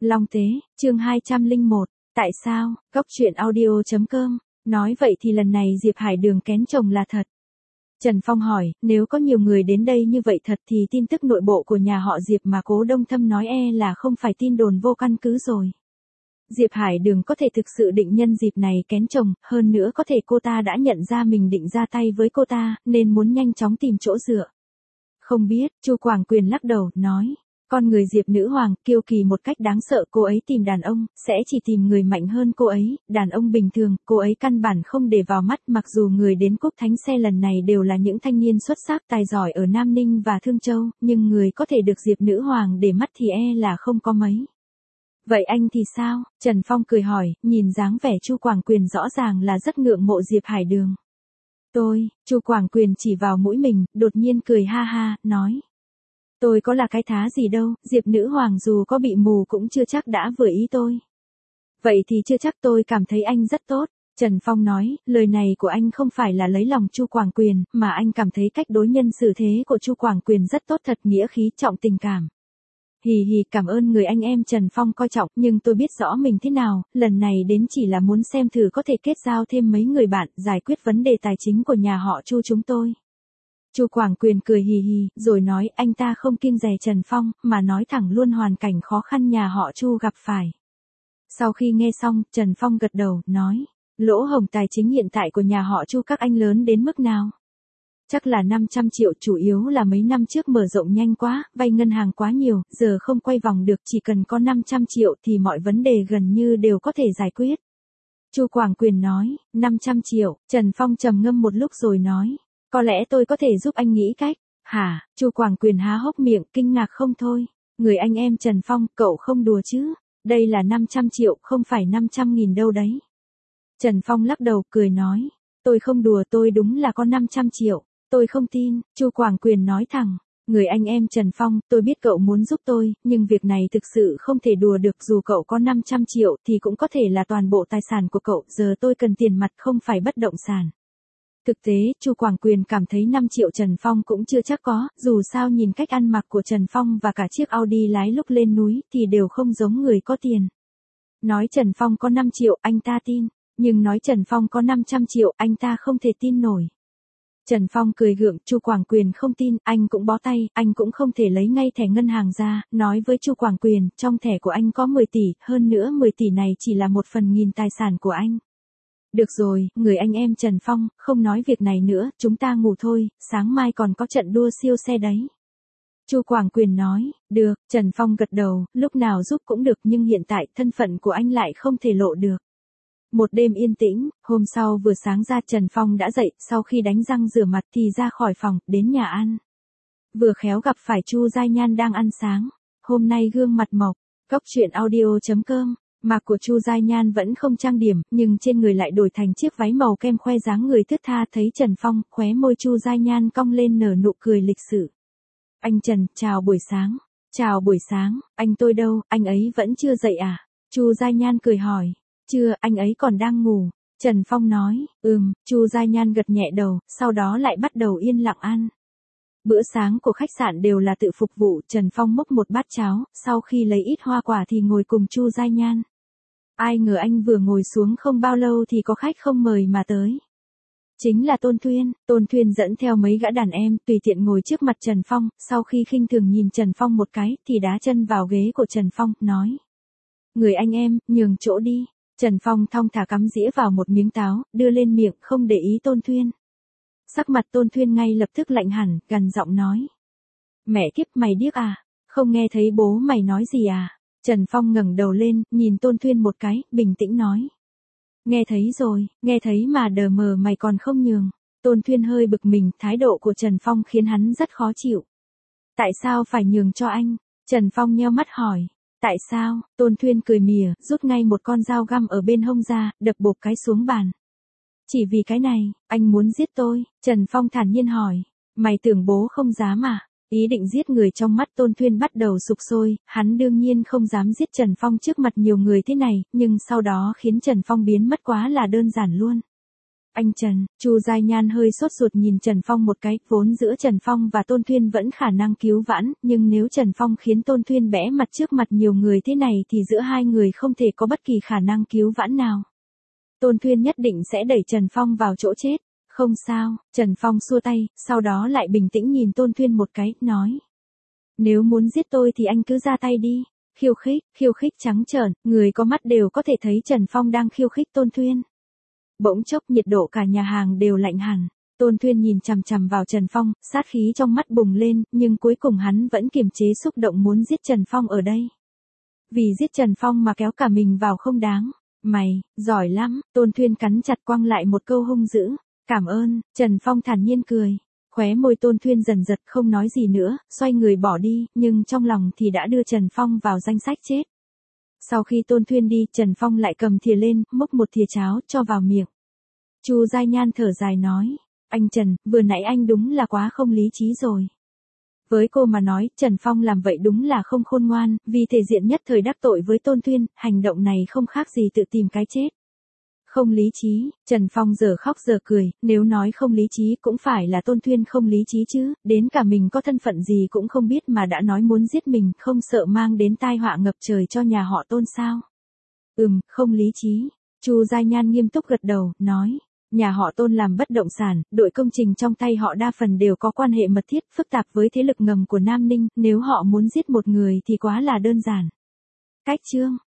Long Tế, chương 201, tại sao, góc truyện audio.com, nói vậy thì lần này Diệp Hải Đường kén chồng là thật. Trần Phong hỏi, nếu có nhiều người đến đây như vậy thật thì tin tức nội bộ của nhà họ Diệp mà Cố Đông Thâm nói là không phải tin đồn vô căn cứ rồi. Diệp Hải Đường có thể thực sự định nhân dịp này kén chồng, hơn nữa có thể cô ta đã nhận ra mình định ra tay với cô ta, nên muốn nhanh chóng tìm chỗ dựa. Không biết, Chu Quảng Quyền lắc đầu, nói. Con người Diệp nữ hoàng, kiêu kỳ một cách đáng sợ, cô ấy tìm đàn ông, sẽ chỉ tìm người mạnh hơn cô ấy, đàn ông bình thường, cô ấy căn bản không để vào mắt, mặc dù người đến Cúc Thánh Xe lần này đều là những thanh niên xuất sắc tài giỏi ở Nam Ninh và Thương Châu, nhưng người có thể được Diệp nữ hoàng để mắt thì là không có mấy. Vậy anh thì sao? Trần Phong cười hỏi, nhìn dáng vẻ Chu Quảng Quyền rõ ràng là rất ngưỡng mộ Diệp Hải Đường. Chu Quảng Quyền chỉ vào mũi mình, đột nhiên cười ha ha, nói. Tôi có là cái thá gì đâu, Diệp nữ hoàng dù có bị mù cũng chưa chắc đã vừa ý tôi. Vậy thì chưa chắc, tôi cảm thấy anh rất tốt. Trần Phong nói, lời này của anh không phải là lấy lòng Chu Quảng Quyền, mà anh cảm thấy cách đối nhân xử thế của Chu Quảng Quyền rất tốt, thật nghĩa khí, trọng tình cảm. Hì hì, cảm ơn người anh em. Trần Phong coi trọng, nhưng tôi biết rõ mình thế nào, lần này đến chỉ là muốn xem thử có thể kết giao thêm mấy người bạn, giải quyết vấn đề tài chính của nhà họ Chu chúng tôi. Chu Quảng Quyền cười hì hì, rồi nói, anh ta không kiêng dè Trần Phong, mà nói thẳng luôn hoàn cảnh khó khăn nhà họ Chu gặp phải. Sau khi nghe xong, Trần Phong gật đầu, nói, lỗ hổng tài chính hiện tại của nhà họ Chu các anh lớn đến mức nào? Chắc là 500 triệu, chủ yếu là mấy năm trước mở rộng nhanh quá, vay ngân hàng quá nhiều, giờ không quay vòng được, chỉ cần có 500 triệu thì mọi vấn đề gần như đều có thể giải quyết. Chu Quảng Quyền nói, 500 triệu, Trần Phong trầm ngâm một lúc rồi nói, có lẽ tôi có thể giúp anh nghĩ cách. Hả? Chu Quảng Quyền há hốc miệng, kinh ngạc không thôi. Người anh em Trần Phong, cậu không đùa chứ? Đây là 500 triệu, không phải 500.000 đâu đấy. Trần Phong lắc đầu, cười nói, tôi không đùa, tôi đúng là có 500 triệu. Tôi không tin. Chu Quảng Quyền nói thẳng, người anh em Trần Phong, tôi biết cậu muốn giúp tôi, nhưng việc này thực sự không thể đùa được, dù cậu có 500 triệu thì cũng có thể là toàn bộ tài sản của cậu, giờ tôi cần tiền mặt không phải bất động sản. Thực tế, Chu Quảng Quyền cảm thấy 5 triệu Trần Phong cũng chưa chắc có, dù sao nhìn cách ăn mặc của Trần Phong và cả chiếc Audi lái lúc lên núi thì đều không giống người có tiền. Nói Trần Phong có 5 triệu, anh ta tin, nhưng nói Trần Phong có 500 triệu, anh ta không thể tin nổi. Trần Phong cười gượng, Chu Quảng Quyền không tin, anh cũng bó tay, anh cũng không thể lấy ngay thẻ ngân hàng ra, nói với Chu Quảng Quyền, trong thẻ của anh có 10 tỷ, hơn nữa 10 tỷ này chỉ là 1/1000 tài sản của anh. Được rồi, người anh em Trần Phong, không nói việc này nữa, chúng ta ngủ thôi, sáng mai còn có trận đua siêu xe đấy. Chu Quảng Quyền nói, được, Trần Phong gật đầu, lúc nào giúp cũng được, nhưng hiện tại thân phận của anh lại không thể lộ được. Một đêm yên tĩnh, hôm sau vừa sáng ra Trần Phong đã dậy, sau khi đánh răng rửa mặt thì ra khỏi phòng, đến nhà ăn. Vừa khéo gặp phải Chu Giai Nhan đang ăn sáng, hôm nay gương mặt mộc, góc truyện audio.com. Mặt của Chu Giai Nhan vẫn không trang điểm, nhưng trên người lại đổi thành chiếc váy màu kem khoe dáng người thướt tha, thấy Trần Phong, khóe môi Chu Giai Nhan cong lên nở nụ cười lịch sự. Anh Trần, chào buổi sáng. Chào buổi sáng, anh tôi đâu, anh ấy vẫn chưa dậy à? Chu Giai Nhan cười hỏi. Chưa, anh ấy còn đang ngủ. Trần Phong nói, Chu Giai Nhan gật nhẹ đầu, sau đó lại bắt đầu yên lặng ăn. Bữa sáng của khách sạn đều là tự phục vụ, Trần Phong múc một bát cháo, sau khi lấy ít hoa quả thì ngồi cùng Chu Giai Nhan. Ai ngờ anh vừa ngồi xuống không bao lâu thì có khách không mời mà tới. Chính là Tôn Thuyên dẫn theo mấy gã đàn em, tùy tiện ngồi trước mặt Trần Phong, sau khi khinh thường nhìn Trần Phong một cái, thì đá chân vào ghế của Trần Phong, nói. Người anh em, nhường chỗ đi. Trần Phong thong thả cắm dĩa vào một miếng táo, đưa lên miệng, không để ý Tôn Thuyên. Sắc mặt Tôn Thuyên ngay lập tức lạnh hẳn, gằn giọng nói. Mẹ kiếp, mày điếc à? Không nghe thấy bố mày nói gì à? Trần Phong ngẩng đầu lên, nhìn Tôn Thuyên một cái, bình tĩnh nói. Nghe thấy rồi, nghe thấy mà đờ mờ mày còn không nhường. Tôn Thuyên hơi bực mình, thái độ của Trần Phong khiến hắn rất khó chịu. Tại sao phải nhường cho anh? Trần Phong nheo mắt hỏi. Tại sao? Tôn Thuyên cười mỉa, rút ngay một con dao găm ở bên hông ra, đập bộp cái xuống bàn. Chỉ vì cái này, anh muốn giết tôi? Trần Phong thản nhiên hỏi. Mày tưởng bố không dám à? Ý định giết người trong mắt Tôn Thuyên bắt đầu sục sôi, hắn đương nhiên không dám giết Trần Phong trước mặt nhiều người thế này, nhưng sau đó khiến Trần Phong biến mất quá là đơn giản luôn. Anh Trần, Chu Giai Nhan hơi sốt ruột nhìn Trần Phong một cái, vốn giữa Trần Phong và Tôn Thuyên vẫn khả năng cứu vãn, nhưng nếu Trần Phong khiến Tôn Thuyên bẽ mặt trước mặt nhiều người thế này thì giữa hai người không thể có bất kỳ khả năng cứu vãn nào. Tôn Thuyên nhất định sẽ đẩy Trần Phong vào chỗ chết. Không sao, Trần Phong xua tay, sau đó lại bình tĩnh nhìn Tôn Thuyên một cái, nói. Nếu muốn giết tôi thì anh cứ ra tay đi. Khiêu khích trắng trợn, người có mắt đều có thể thấy Trần Phong đang khiêu khích Tôn Thuyên. Bỗng chốc nhiệt độ cả nhà hàng đều lạnh hẳn. Tôn Thuyên nhìn chằm chằm vào Trần Phong, sát khí trong mắt bùng lên, nhưng cuối cùng hắn vẫn kiềm chế xúc động muốn giết Trần Phong ở đây. Vì giết Trần Phong mà kéo cả mình vào không đáng. Mày, giỏi lắm, Tôn Thuyên cắn chặt quăng lại một câu hung dữ. Cảm ơn, Trần Phong thản nhiên cười. Khóe môi Tôn Thuyên dần giật không nói gì nữa, xoay người bỏ đi, nhưng trong lòng thì đã đưa Trần Phong vào danh sách chết. Sau khi Tôn Thuyên đi, Trần Phong lại cầm thìa lên, múc một thìa cháo, cho vào miệng. Chu Giai Nhan thở dài nói, anh Trần, vừa nãy anh đúng là quá không lý trí rồi. Với cô mà nói, Trần Phong làm vậy đúng là không khôn ngoan, vì thể diện nhất thời đắc tội với Tôn Thuyên, hành động này không khác gì tự tìm cái chết. Không lý trí, Trần Phong giờ khóc giờ cười, nếu nói không lý trí cũng phải là Tôn Thuyên không lý trí chứ, đến cả mình có thân phận gì cũng không biết mà đã nói muốn giết mình, không sợ mang đến tai họa ngập trời cho nhà họ Tôn sao. Không lý trí, Chu Giai Nhan nghiêm túc gật đầu, nói, nhà họ Tôn làm bất động sản, đội công trình trong tay họ đa phần đều có quan hệ mật thiết, phức tạp với thế lực ngầm của Nam Ninh, nếu họ muốn giết một người thì quá là đơn giản. Cách chương